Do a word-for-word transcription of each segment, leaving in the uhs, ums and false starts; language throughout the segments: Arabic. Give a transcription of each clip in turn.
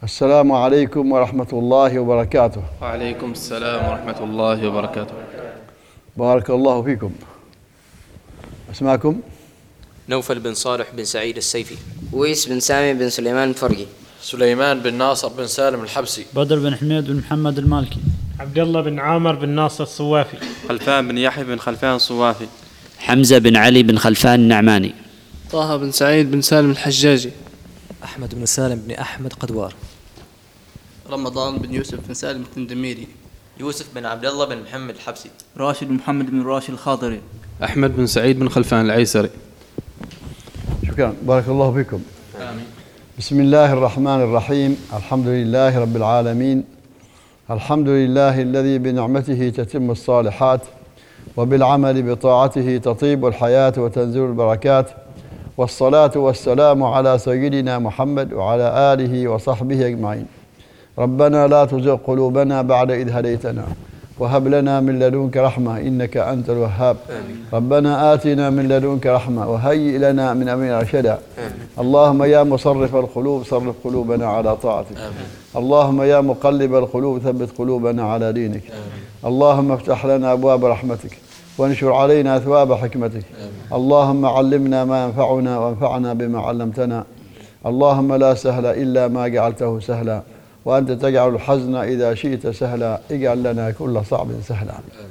السلام عليكم ورحمة الله وبركاته. وعليكم السلام ورحمة الله وبركاته. بارك الله فيكم. اسماءكم؟ نوفل بن صالح بن سعيد السيفي. ويس بن سامي بن سليمان الفرقي. سليمان بن ناصر بن سالم الحبسي. بدر بن حميد بن محمد المالكي. عبد الله بن عامر بن ناصر الصوافي. خلفان بن يحيى بن خلفان الصوافي. حمزة بن علي بن خلفان النعماني. طه بن سعيد بن سالم الحجاجي. أحمد بن سالم بن أحمد قدوار. رمضان بن يوسف بن سالم التندميري. يوسف بن عبد الله بن محمد الحبسي. راشد بن محمد بن راشد الخاضري. أحمد بن سعيد بن خلفان العيسري. شكرا، بارك الله فيكم. آمين. بسم الله الرحمن الرحيم. الحمد لله رب العالمين. الحمد لله الذي بنعمته تتم الصالحات وبالعمل بطاعته تطيب الحياة وتنزل البركات، والصلاة والسلام على سيدنا محمد وعلى آله وصحبه أجمعين. ربنا لا تزغ قلوبنا بعد إذ هديتنا وهب لنا من لدنك رحمة إنك أنت الوهاب. آمين. ربنا آتنا من لدنك رحمة وهيئ لنا من أمرنا رشدا. اللهم يا مصرف القلوب صرف قلوبنا على طاعتك. آمين. اللهم يا مقلب القلوب ثبت قلوبنا على دينك. آمين. اللهم افتح لنا أبواب رحمتك وانشر علينا ثواب حكمتك. آمين. اللهم علمنا ما ينفعنا وانفعنا بما علمتنا. اللهم لا سهل إلا ما جعلته سهلا وأنت تجعل الحزن إذا شئت سهلا. اجعل لنا كل صعب سهلا.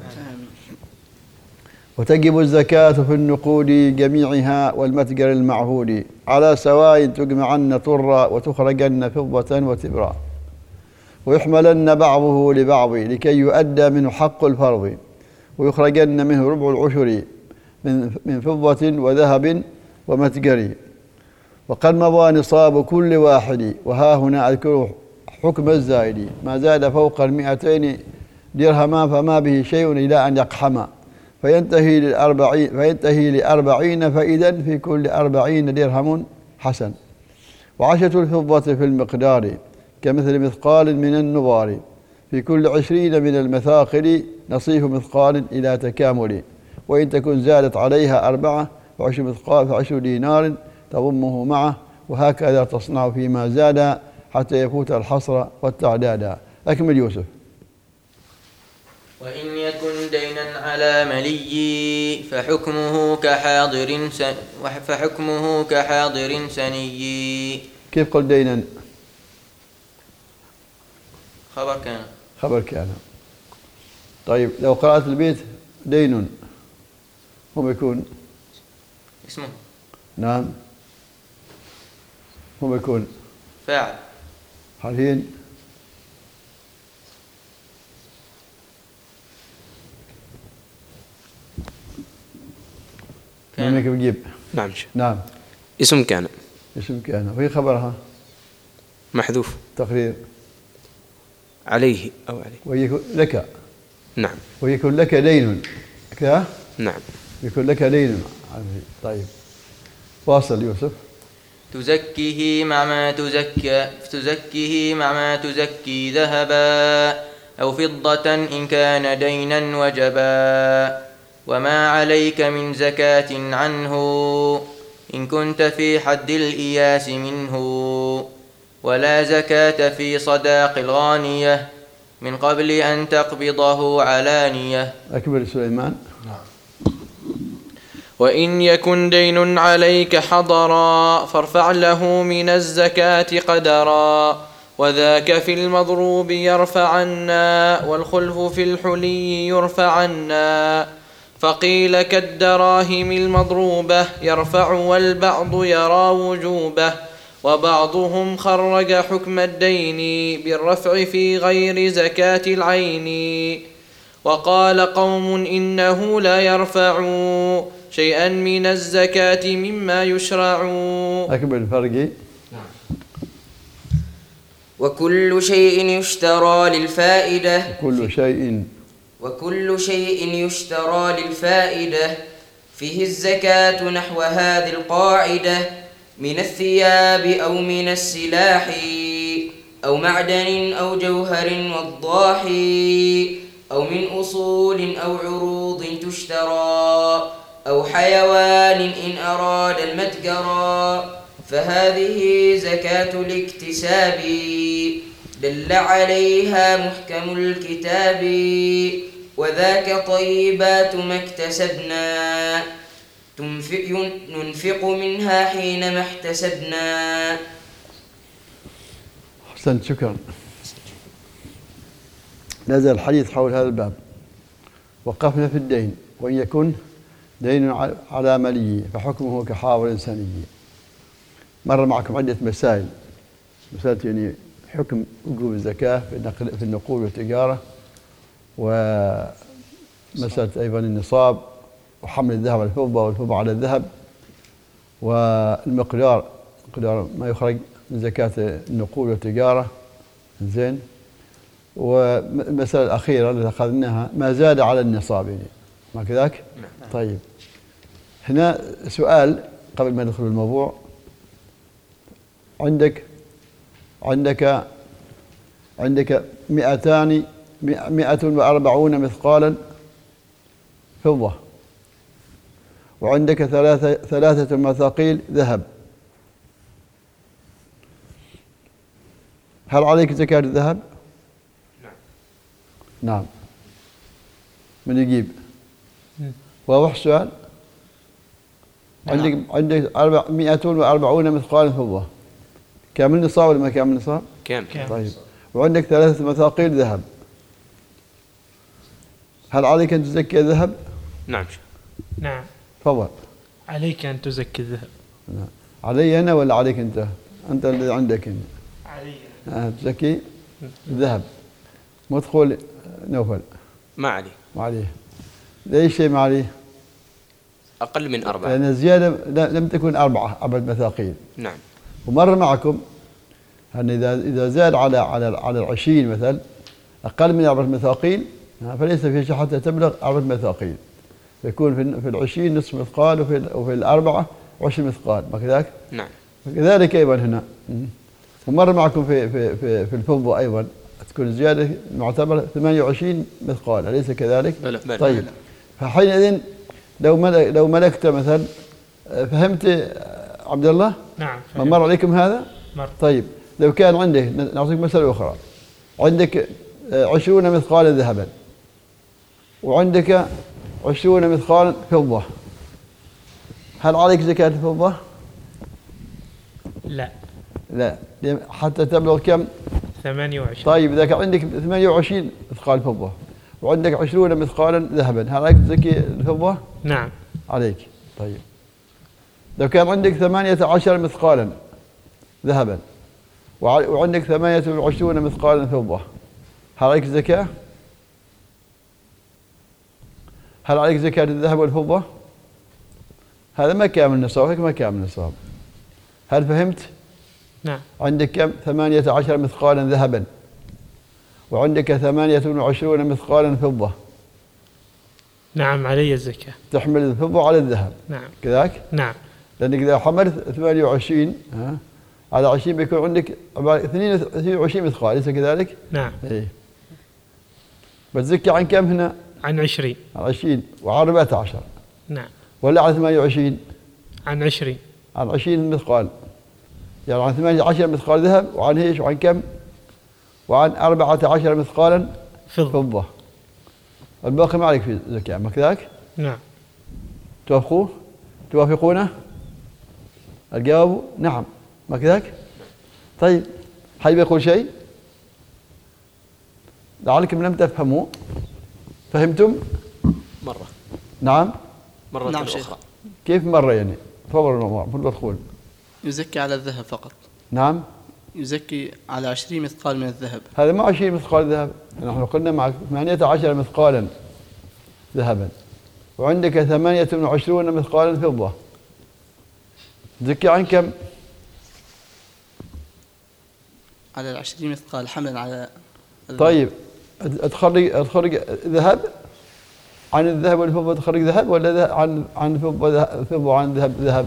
وتجب الزكاة في النقود جميعها والمتجر المعهود على سواء تجمعن طرا وتخرجن فضة وتبرا ويحملن بعضه لبعض لكي يؤدى منه حق الفرض ويخرجن منه ربع العشر من من فضة وذهب ومتجر. وقد مضى نصاب كل واحد، وها هنا أذكر حكم الزائد ما زاد فوق المئتين درهما فما به شيء إلى أن يقحم فينتهي للأربعين فينتهي لأربعين فإذا في كل أربعين درهم حسن. وعشرة الفضة في المقدار كمثل مثقال من النبار في كل عشرين من المثاقل نصيف مثقال إلى تكامل. وإن تكن زادت عليها أربعة فعشر مثقال فعشر دينار تضمه معه، وهكذا تصنع فيما زاد حتى يفوت الحصر والتعداد. أكمل يوسف. وإن يكن دينا على ملي فحكمه كحاضر سن فحكمه كحاضر سني. كيف قل دينا؟ خبر كان. خبر كان. طيب لو قرأت البيت دين هو يكون اسمه. نعم هو يكون فاعل. حاليا كان. كيف بجيب؟ نعم. نعم. اسم كان. اسم كان. وهي خبرها محذوف. تقرير عليه أو عليه. ويكون لك. نعم. ويكون لك دين كذا. نعم. يكون لك دين. طيب واصل يوسف. تزكيه مع ما تزكى تزكيه مع ما تزكي ذهبا أو فضة إن كان دينا وجبا، وما عليك من زكاة عنه إن كنت في حد الإياس منه، ولا زكاة في صداق الغانية من قبل أن تقبضه علانية. أكبر سليمان. وإن يكن دين عليك حضرا فارفع له من الزكاة قدرا، وذاك في المضروب يرفعنا والخلف في الحلي يرفعنا. فقيل كالدراهم المضروبة يرفع والبعض يرى وجوبه، وبعضهم خرج حكم الدين بالرفع في غير زكاة العين. وقال قوم إنه لا يرفع شيئا من الزكاة مما يشرع. أكبر الفرق. وكل شيء يشترى للفائدة كل شيء وكل شيء يشترى للفائدة فيه الزكاة نحو هذه القاعدة: من الثياب أو من السلاح أو معدن أو جوهر وضاح أو من أصول أو عروض تشترى أو حيوان إن أراد المتجرى، فهذه زكاة الاكتساب دل عليها محكم الكتاب وذاك طيبات ما اكتسبنا تنفق, ننفق منها حينما احتسبنا. أحسنت، شكرا. نزل الحديث حول هذا الباب. وقفنا في الدين، وإن يكن دين على ملي فحكمه كحاضر إنساني. مر معكم عدة مسائل، مسألة يعني حكم وجوب الزكاة في النقود والتجارة، ومسألة أيضا النصاب وحمل الذهب على الفضة والفضة على الذهب، والمقدار مقدار ما يخرج من زكاة النقود والتجارة. زين. والمسألة الأخيرة اللي أخذناها ما زاد على النصاب، يعني ما كذاك؟ طيب، هنا سؤال قبل ما ندخل الموضوع. عندك عندك عندك مئتان مئة وأربعون مثقالا فضة، وعندك ثلاثة ثلاثة مثاقيل ذهب. هل عليك زكاة الذهب؟ نعم. نعم. من يجيب؟ واضح السؤال؟ عندك عندك مئة وأربعون مثقالا فضة، كامل نصاب ولا ما كامل نصاب؟ كامل. طيب، وعندك ثلاثة مثاقيل ذهب. هل عليك أن تزكي الذهب؟ نعم. نعم. تفضل. عليك أن تزكي الذهب. نعم. علي أنا ولا عليك أنت؟ أنت اللي عندك أنت. علي. آه تزكي الذهب. مدخول نوفل. ما عليه. ما عليه. ليش شيء ما عليه؟ أقل من أربعة. لأن الزيادة لم تكن أربعة أربعة مثاقيل. نعم. ومر معكم أن إذا إذا زاد على على على العشرين مثل أقل من أربعة مثاقيل فليس في شيء حتى تبلغ أربعة مثاقيل، يكون في في العشرين نصف مثقال وفي وفي الأربعة عشر مثقال، ما كذاك؟ نعم. كذلك أيضا هنا. ومر معكم في في في في الفضة أيضا تكون الزيادة معتبرة ثمانية وعشرين مثقال، أليس كذلك؟ بلى. طيب، فحينئذ لو ملك لو ملكت مثلا، فهمت عبد الله؟ نعم. ما مر عليكم هذا؟ مر. طيب، لو كان عنده، نعطيك مسألة أخرى، عندك عشرون مثقالا ذهبا وعندك عشرون مثقالا فضة، هل عليك زكاة الفضة؟ لا. لا، حتى تبلغ كم؟ ثمانية وعشرين. طيب، إذا كان عندك ثمانية وعشرين مثقال فضة وعندك عشرون مثقالا ذهبا، هل عليك تزكي الفضة؟ نعم. عليك. طيب، لو كان عندك ثمانية عشر مثقالا ذهبا وعندك ثمانية وعشرون مثقالا فضة، هل عليك زكاة؟ هل عليك زكاة الذهب والفضة؟ هذا ما كامل نصاب، هيك ما كامل نصاب. هل فهمت؟ نعم. عندك كم؟ ثمانية عشر مثقالا ذهبا وعندك ثمانية وعشرون مثقالا فضة. نعم، علي الزكاة. تحمل الفضة على الذهب. نعم. كذاك؟ نعم. لأنك إذا حملت ثمانية وعشرين ها على عشرين بيكون عندك اثنين وعشرين مثقال، أليس كذلك؟ نعم. إيه. بتزكي عن كم هنا؟ عن عشرين. عن عشرين وعن أربعة عشر. نعم. ولا عن ثمانية وعشرين؟ عن عشرين. عن عشرين مثقال، يعني عن ثمانية عشر مثقال ذهب وعن ايش؟ وعن كم؟ وعن أربعة عشر مثقالا فضة. فضة. الباقي ما عليك في زكاة، ما كذاك؟ نعم. توافقوه؟ توافقونه؟ الجواب نعم، ما كذاك؟ طيب، حي بيقول شيء؟ لعلكم لم تفهموا. فهمتم؟ مرة. نعم؟ مرة نعم أخرى. شيخ. كيف مرة يعني؟ تفضل الموضوع، فضل ادخل. يزكي على الذهب فقط. نعم؟ يزكي على عشرين مثقال من الذهب. هذا ما عشرين مثقال ذهب، نحن قلنا معك ثمانية عشر مثقالا ذهبا وعندك ثمانية وعشرون مثقالا فضة، زكي عن كم؟ على العشرين مثقال حملا على الذهب. طيب، تخرج تخرج ذهب عن الذهب والفضة، تخرج ذهب ولا عن عن فضة فضة وعن ذهب ذهب؟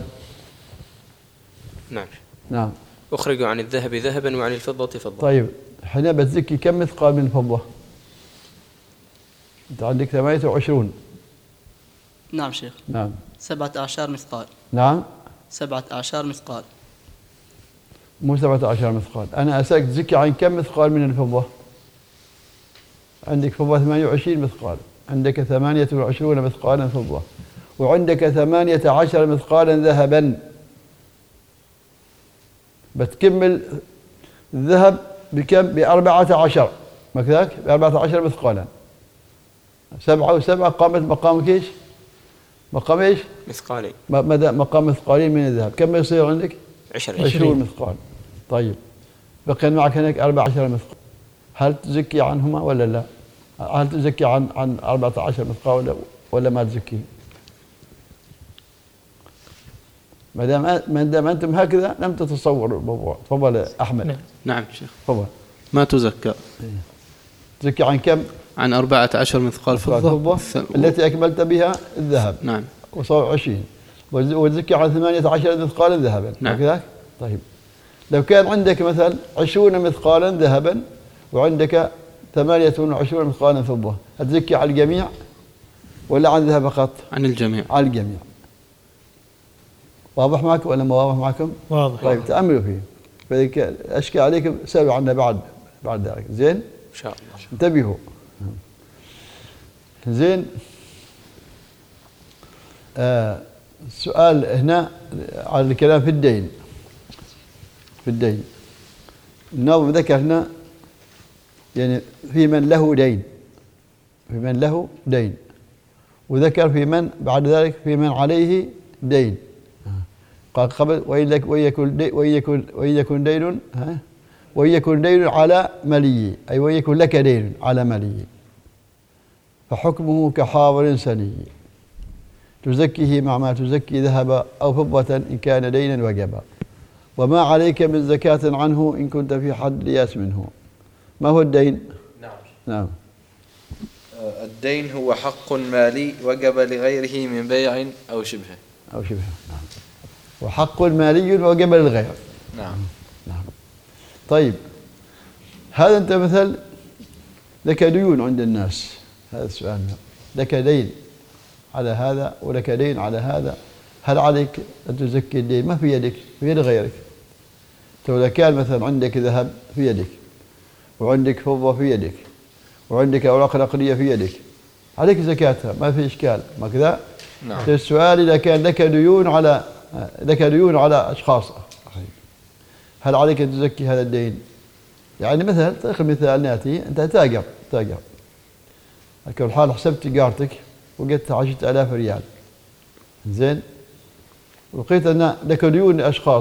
نعم. نعم. أخرج عن الذهب ذهبا وعن الفضة فضة. طيب، حين بتزكي كم مثقال من الفضة؟ أنت عندك ثمانية وعشرون. نعم شيخ. نعم. سبعة أعشار مثقال. نعم. سبعة أعشار مثقال. مو سبعة عشر مثقال. أنا أسألك تزكي عن كم مثقال من الفضة؟ عندك فضة ثمانية وعشرين مثقال، عندك ثمانية وعشرون مثقالا فضة، وعندك ثمانية عشر مثقالا ذهبا. بتكمل الذهب بكم؟ بأربعة عشر، ما كذاك؟ بأربعة عشر مثقالا. سبعة وسبعة قامت مقام كيش؟ مقام ايش؟ مثقالين. مقام مثقالين من الذهب. كم يصير عندك؟ عشرين. عشرون مثقال. طيب بقي معك هناك أربعة عشر مثقال. هل تزكي عنهما ولا لا؟ هل تزكي عن عن أربعة عشر مثقال ولا ولا ما تزكي؟ ما دام ما دام انتم هكذا لم تتصوروا الموضوع. تفضل احمد. نعم, نعم شيخ. تفضل. ما تزكى. تزكي عن كم؟ عن أربعة عشر مثقال فضة, فضة التي أكملت بها الذهب. نعم. وصار عشرين. وتزكي عن ثمانية عشر مثقالا ذهبا. نعم. كذاك؟ طيب لو كان عندك مثلا عشرون مثقالا ذهبا وعندك ثمانية وعشرون مثقالا فضة، هتزكي على الجميع ولا عن الذهب فقط؟ عن الجميع. على الجميع. واضح معكم ولا ما واضح معكم؟ واضح. طيب تأملوا فيه. فإذا أشكى عليكم سألوا عنا بعد بعد ذلك. زين؟ إن شاء الله. انتبهوا. زين. آه سؤال هنا على الكلام في الدين. في الدين. الناظم ذكر هنا يعني في من له دين. في من له دين. وذكر في من بعد ذلك في من عليه دين. قال قبل وإن يكن دين وإن يكن وإن يكن دين ها وإن يكن دين على ملي، أي وإن يكن لك دين على ملي فحكمه كحاضر سني تزكيه مع ما تزكي ذهب أو فضة إن كان دينا وجبا، وما عليك من زكاة عنه إن كنت في حد لياس منه. ما هو الدين؟ نعم. نعم. الدين هو حق مالي وجب لغيره من بيع أو شبهه. أو شبهه. نعم. وحق مالي وجب للغير. نعم. نعم. طيب هذا أنت مثل لك ديون عند الناس. هذا السؤال. لك دين على هذا ولك دين على هذا، هل عليك أن تزكي الدين؟ ما في يدك، في يد غيرك. لو كان مثلا عندك ذهب في يدك وعندك فضة في يدك وعندك أوراق نقدية في يدك عليك زكاتها، ما في إشكال، ما كذا؟ نعم. السؤال إذا كان لك ديون على لك ديون على أشخاص، هل عليك أن تزكي هذا الدين؟ يعني مثلا تأخذ مثال ناتي، أنت تاجر تاجر على كل حال حسبت تجارتك وجدت عشرة آلاف ريال، زين، ولقيت أن لك ديون لأشخاص،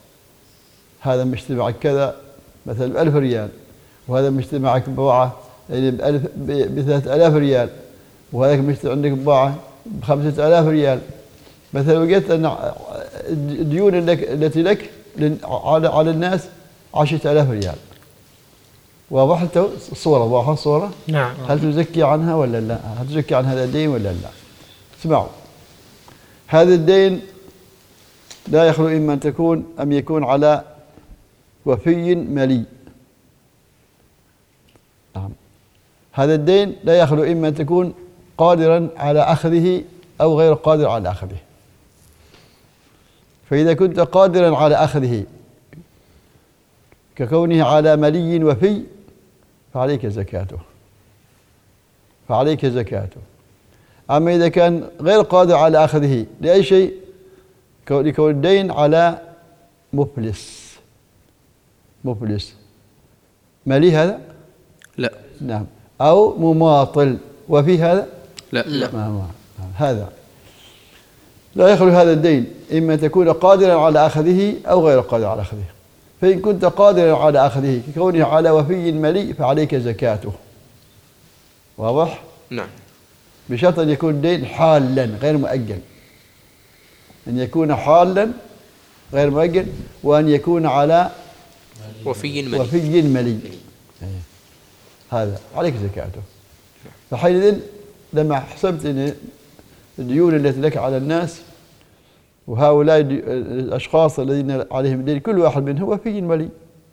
هذا مشتري معك كذا مثلا بألف ريال، وهذا مشتري معك بضاعة يعني بألف بثلاثة آلاف ريال، وهذاك مشتري عندك بضاعة بخمسة آلاف ريال مثلا، وجدت أن الديون التي لك على على الناس عشرة آلاف ريال. واضح الصورة؟ واضحة الصورة؟ نعم. هل تزكي عنها ولا لا؟ هل تزكي عن هذا الدين ولا لا؟ اسمعوا، هذا الدين لا يخلو إما أن تكون أم يكون على وفي ملي. نعم. هذا الدين لا يخلو إما أن تكون قادرا على أخذه أو غير قادر على أخذه. فإذا كنت قادرا على أخذه ككونه على ملي وفي فعليك زكاته فعليك زكاته. أما إذا كان غير قادر على أخذه لأي شيء، لكون الدين على مفلس مفلس ملي هذا؟ لا. نعم. أو مماطل وفي هذا؟ لا. لا. ما ما. هذا لا يخلو هذا الدين إما أن تكون قادرا على أخذه أو غير قادر على أخذه. فإن كنت قادرا على أخذه ككونه على وفي ملي فعليك زكاته. واضح؟ نعم. بشرط أن يكون الدين حالا غير مؤجل، أن يكون حالا غير مؤجل، وأن يكون على وفي ملي وفي ملي. هذا عليك زكاته. فحينئذ لما حسبت أن الديون التي لك على الناس وهؤلاء الأشخاص الذين عليهم دين كل واحد منهم وفي ملي،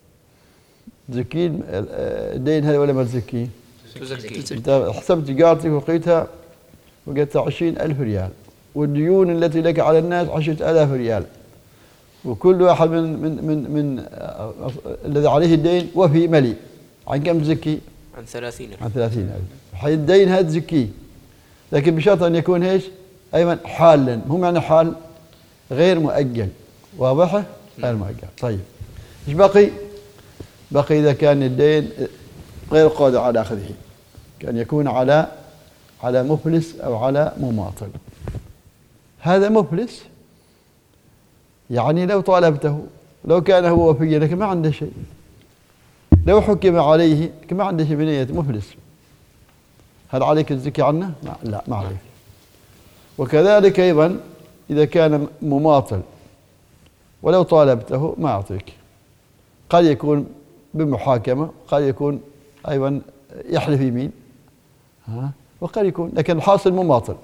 تزكين الدين هذا ولا ما تزكين؟ تزكي. أنت حسبت تجارتك ولقيتها وجدتها عشرين ألف ريال، والديون التي لك على الناس عشرة آلاف ريال، وكل واحد من من من, من الذي عليه الدين وفي ملي. عن كم تزكي؟ عن ثلاثين عن ثلاثين ألف. حي الدين هذا تزكيه، لكن بشرط أن يكون إيش؟ أيضا حالا، مو معنى حال غير مؤجل. واضح؟ غير مؤجل. طيب إيش بقي؟ بقي إذا كان الدين غير قادر على أخذه، كان يكون على على مفلس أو على مماطل. هذا مفلس، يعني لو طالبته، لو كان هو وفيا لكن ما عنده شيء، لو حكم عليه لكن ما عنده شيء بنية مفلس، هل عليك الزكاة عنه؟ لا، ما عليك. وكذلك أيضا إذا كان مماطل ولو طالبته ما أعطيك، قد يكون بمحاكمة، قد يكون أيضا يحلف يمين، ها، وقد يكون، لكن الحاصل مماطل.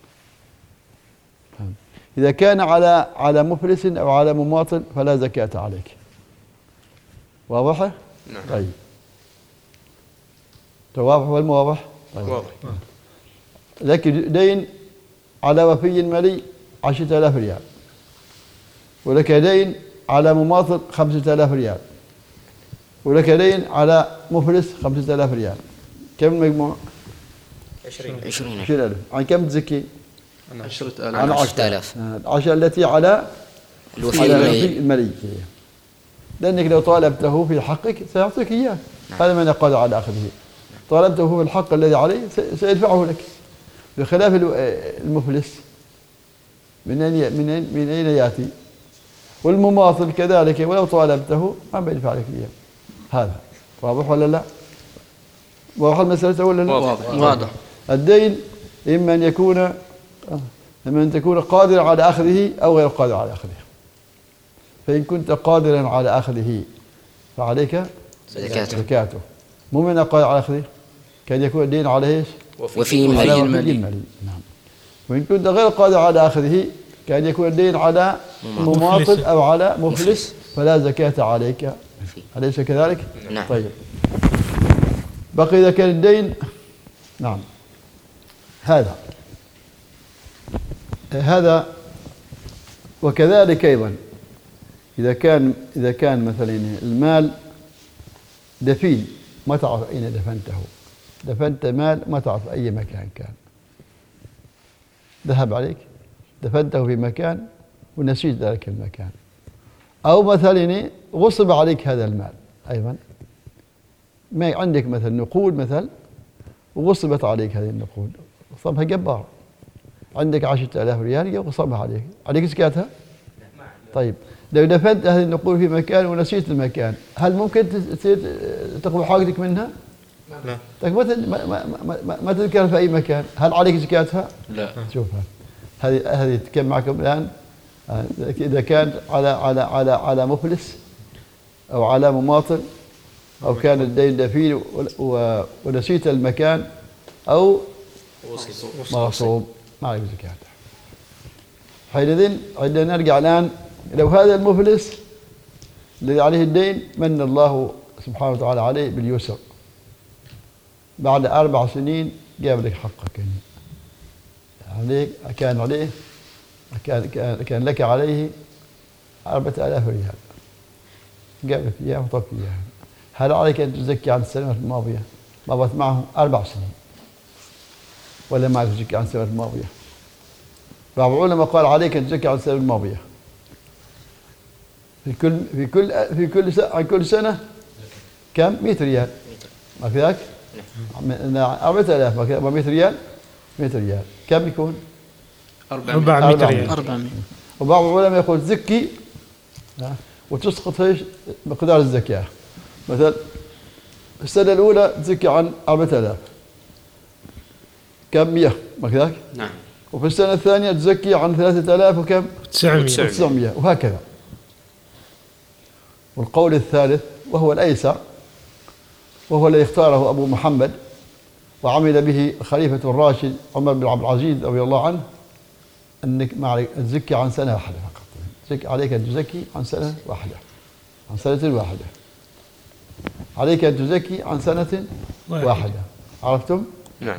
إذا كان على على مفلس أو على مماطل فلا زكاة عليك. واضحة؟ نعم. طيب. واضح ولا مو واضح؟ طيب. واضح. لك دين على وفي ملي عشرة آلاف ريال، ولك دين على مماطل خمسة آلاف ريال، ولك دين على مفلس خمسة آلاف ريال. كم المجموع؟ عشرين عشرين ألف. عن كم تزكي؟ عن عشرة آلاف. عن عشرة آلاف. العشرة التي على الوفي الملي. الملي، لأنك لو طالبته في حقك سيعطيك إياه. هذا من قادر على أخذه. طالبته في الحق الذي عليه سيدفعه لك، بخلاف المفلس من أين من أين من أين يأتي؟ والمماطل كذلك ولو طالبته ما بيدفع لك إياه. هذا واضح ولا لا؟ واضح المسألة ولا لا؟ واضح. واضح. الدين إما أن يكون إما أن تكون قادرا على أخذه أو غير قادر على أخذه. فإن كنت قادرا على أخذه فعليك زكاته. زكاته. مو من قادر على أخذه، كان يكون الدين على إيش؟ وفي الملي. الملي. نعم. وإن كنت غير قادر على أخذه كان يكون الدين على مماطل أو على مفلس فلا زكاة عليك. أليس كذلك؟ نعم. طيب. بقي إذا كان الدين، نعم، هذا هذا وكذلك أيضا إذا كان إذا كان مثلا المال دفين ما تعرف أين دفنته، دفنت مال ما تعرف أي مكان كان، ذهب عليك دفنته في مكان ونسيت ذلك المكان، أو مثلا غصب عليك هذا المال أيضا، ما عندك مثلا نقود مثل وغصبت عليك هذه النقود، غصبها جبار، عندك عشرة آلاف ريال وغصبها عليك، عليك زكاتها؟ طيب لو دفنت هذه النقود في مكان ونسيت المكان، هل ممكن تقبل حاجتك منها؟ لا. طيب ما ما ما ما, ما تذكر في أي مكان، هل عليك زكاتها؟ لا. شوفها هذه هذه تكلم معكم الآن. إذا كانت على على على على مفلس أو على مماطل أو كان الدين دفين ونسيت المكان أو مغصوب ما عليك زكاة. حينئذ عندنا نرجع الآن، لو هذا المفلس الذي عليه الدين من الله سبحانه وتعالى عليه باليسر، بعد أربع سنين جاب لك حقك، عليك كان عليه كان كان لك عليه أربعة آلاف ريال، جاب لك إياه وطلبك إياه، هل عليك أن تزكي عن السنة الماضية؟ مضت معه أربع سنين ولا ما تزكي عن السنة الماضية؟ بعض العلماء قال عليك أن تزكي عن السنة الماضية في كل في كل في كل سنة عن كل سنة كم؟ مئة ريال، ما في ذاك؟ أربعة آلاف مئة ريال، مئة ريال كم يكون؟ أربعمائة ريال. أربعمائة. وبعض العلماء يقول زكي وتسقط ايش مقدار الزكاة، مثلا السنة الأولى تزكي عن أربعة آلاف كم؟ مئة، ما كذاك؟ نعم. وفي السنة الثانية تزكي عن ثلاثة آلاف وكم؟ تسعمائة. تسعمائة وهكذا. والقول الثالث وهو الأيسر وهو الذي اختاره أبو محمد وعمل به خليفة الراشد عمر بن عبد العزيز رضي الله عنه، أنك ما تزكي عن سنة واحدة فقط، زكي عليك أن تزكي عن سنة واحدة، عن سنة واحدة، عليك أن تزكي عن سنة واحدة. عرفتم؟ نعم.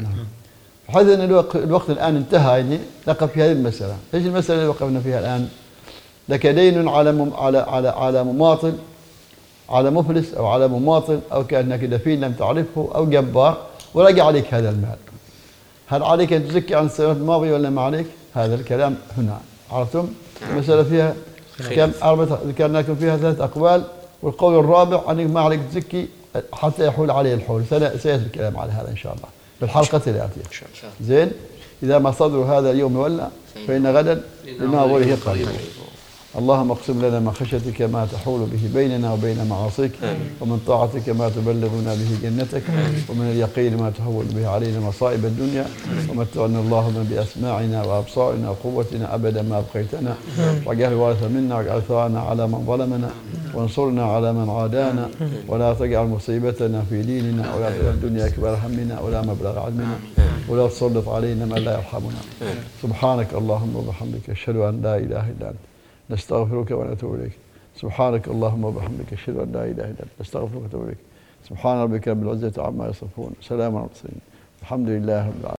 حيث أن الوقت, الوقت الآن انتهى، يعني نقف في هذه المسألة. إيش المسألة اللي وقفنا فيها الآن؟ لك دين على مم على على على مماطل، على مفلس أو على مماطل، أو كأنك دفين لم تعرفه أو جبار ورجع عليك هذا المال، هل عليك أن تزكي عن السنوات الماضية ولا ما عليك؟ هذا الكلام هنا. عرفتم؟ المسألة فيها كم أربعة، ذكرنا لكم فيها ثلاث أقوال، والقول الرابع أنك ما عليك تزكي حتى يحول عليه الحول. سيأتي الكلام على هذا إن شاء الله في الحلقة الآتية. زين؟ إذا ما صدر هذا اليوم ولا فإن غدا لناظره قريب. اللهم اقسم لنا من خشيتك ما تحول به بيننا وبين معاصيك، ومن طاعتك ما تبلغنا به جنتك، ومن اليقين ما تهون به علينا مصائب الدنيا، ومتعنا اللهم بأسماعنا وأبصارنا وقوتنا أبدا ما أبقيتنا، واجعل الوارث منا واجعل ثارنا على من ظلمنا، وانصرنا على من عادانا، ولا تجعل مصيبتنا في ديننا، ولا تجعل الدنيا أكبر همنا ولا مبلغ علمنا، ولا تسلط علينا من لا يرحمنا. سبحانك اللهم وبحمدك أشهد أن لا إله إلا أنت نستغفرك ونتوب إليك. سبحانك اللهم وبحمدك أشهد أن لا إله إلا أنت نستغفرك ونتوب إليك. سبحان ربك رب العزة عما يصفون، سلام على المرسلين، الحمد لله رب العالمين.